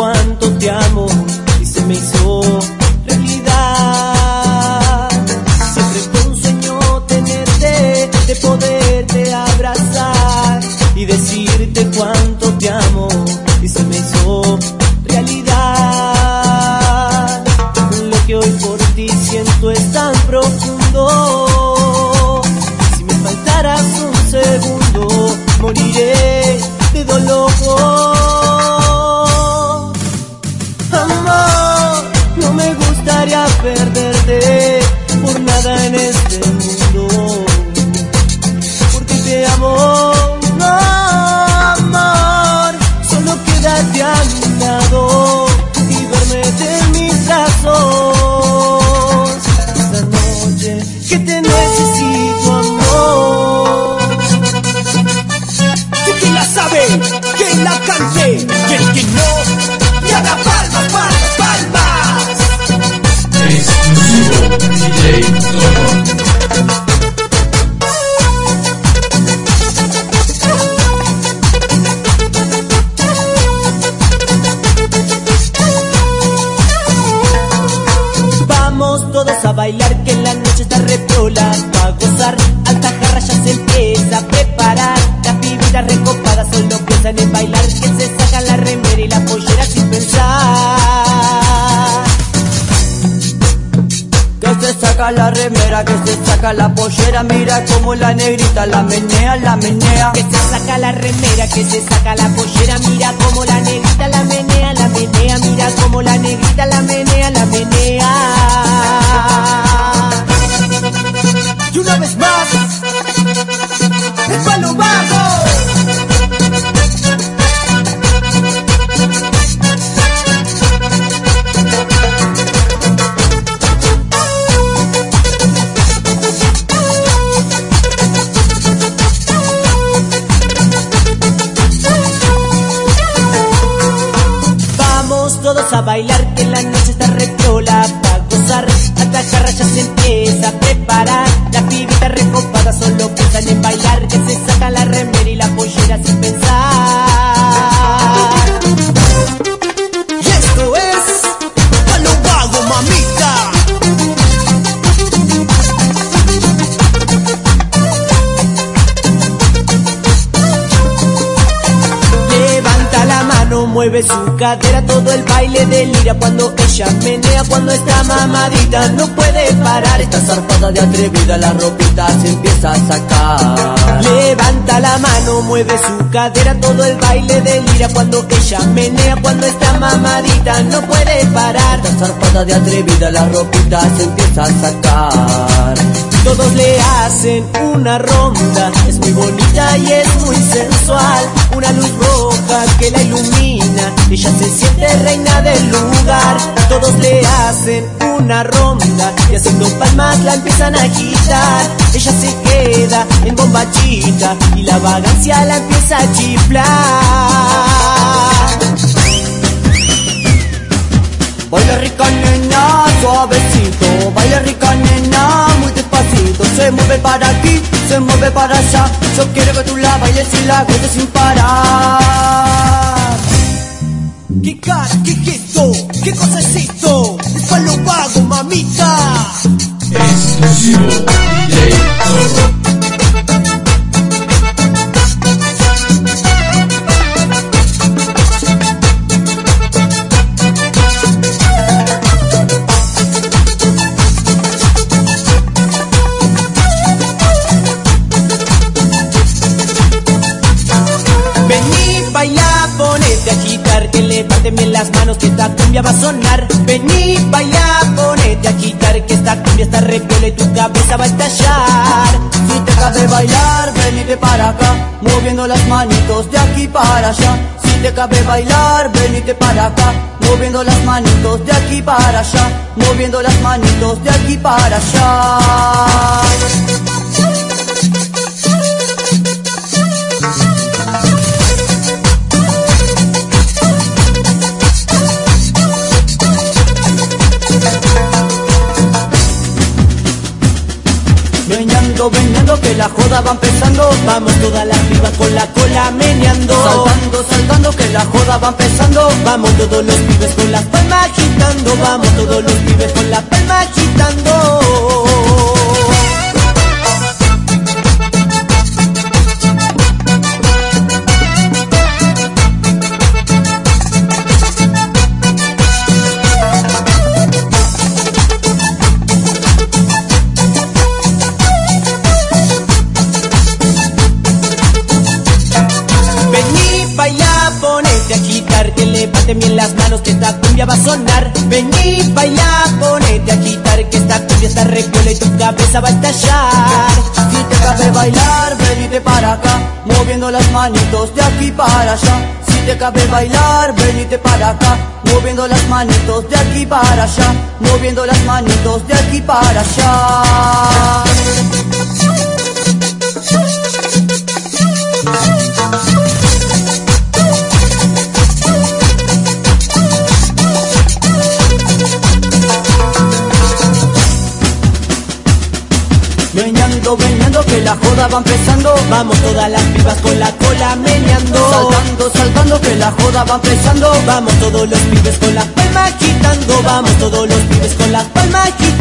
cuánto te amo y se me hizo realidad. Siempre fue un sueño tenerte, de poderte abrazar y decirte cuánto te amo y se me hizo realidad. Lo que hoy por ti siento es tan profundo. Si me faltaras un segundo, moriré de dolor. Amor, no me gustaría perderte por nada en este mundo, porque te amo. No, amor, solo quédate a mi lado y duérmete en mis brazos. Esta noche que te necesito, amor. Y quien la sabe, quien la cante, y el que no, y haga palmas, palmas, palmas. Exclusivo DJ Lobo. Vamos todos a bailar que la noche está repiola, pa' gozar, alta jarra ya se empieza a preparar. Las pibitas recopadas solo piensan en bailar, que se sacan la remera y la pollera sin pensar. Que se saca la remera, que se saca la pollera, mira como la negrita la menea, la menea. Que se saca la remera, que se saca la pollera, mira como la negrita la menea, la menea, mira como la negrita la menea, la menea. Y una vez más, el palo bajo. Vamos todos a bailar que la noche está repiola, pa' gozar, hasta jarra ya se empieza a preparar. Las pibitas recopadas solo piensan en bailar, que se sacan la remera y la pollera sin pensar. Y esto es palo bajo, mamita. Levanta la mano, mueve su cadera, todo el baile delira cuando ella menea, cuando está mamadita no puede parar. Esta zarpada de atrevida, la ropita se empieza a sacar. Levanta la mano, mueve su cadera, todo el baile delira cuando ella menea, cuando está mamadita no puede parar. Esta zarpada de atrevida, la ropita se empieza a sacar. Todos le hacen una ronda, es muy bonita y es muy sensual. Una luz roja que la ilumina, ella se siente reina del lugar. Todos le hacen una ronda y haciendo palmas la empiezan a agitar. Ella se queda en bombachita y la vagancia la empieza a chiflar. Baila rica nena, suavecito, baila rica nena, muy despacito. Se mueve para aquí, se mueve para allá. Yo quiero que tú la bailes y la goces sin parar. ¿Qué cara, qué gesto, qué cosa es esto? El palo bajo, mamita. Exclusivo DJ Lobo. Levánteme las manos que esta cumbia va a sonar. Vení, baila, ponete a agitar, que esta cumbia está repiola y tu cabeza va a estallar. Si te cabe bailar, venite para acá, moviendo las manitos de aquí para allá. Si te cabe bailar, venite para acá, moviendo las manitos de aquí para allá, moviendo las manitos de aquí para allá. Veniendo que la joda va empezando. Vamos todas las pibas con la cola meneando. Saltando, saltando que la joda va empezando. Vamos todos los pibes con las palmas agitando. Vamos todos los pibes con las palmas agitando. Que levanten bien las manos que esta cumbia va a sonar. Vení, baila, ponete a agitar que esta cumbia está re piola y tu cabeza va a estallar. Si te cabe bailar, venite para acá, moviendo las manitos de aquí para allá. Si te cabe bailar, venite para acá, moviendo las manitos de aquí para allá, moviendo las manitos de aquí para allá. Meneando, meneando que la joda va empezando. Vamos todas las pibas con la cola meneando. Saltando, saltando que la joda va empezando. Vamos todos los pibes con las palmas agitando. Vamos todos los pibes con las palmas agitando.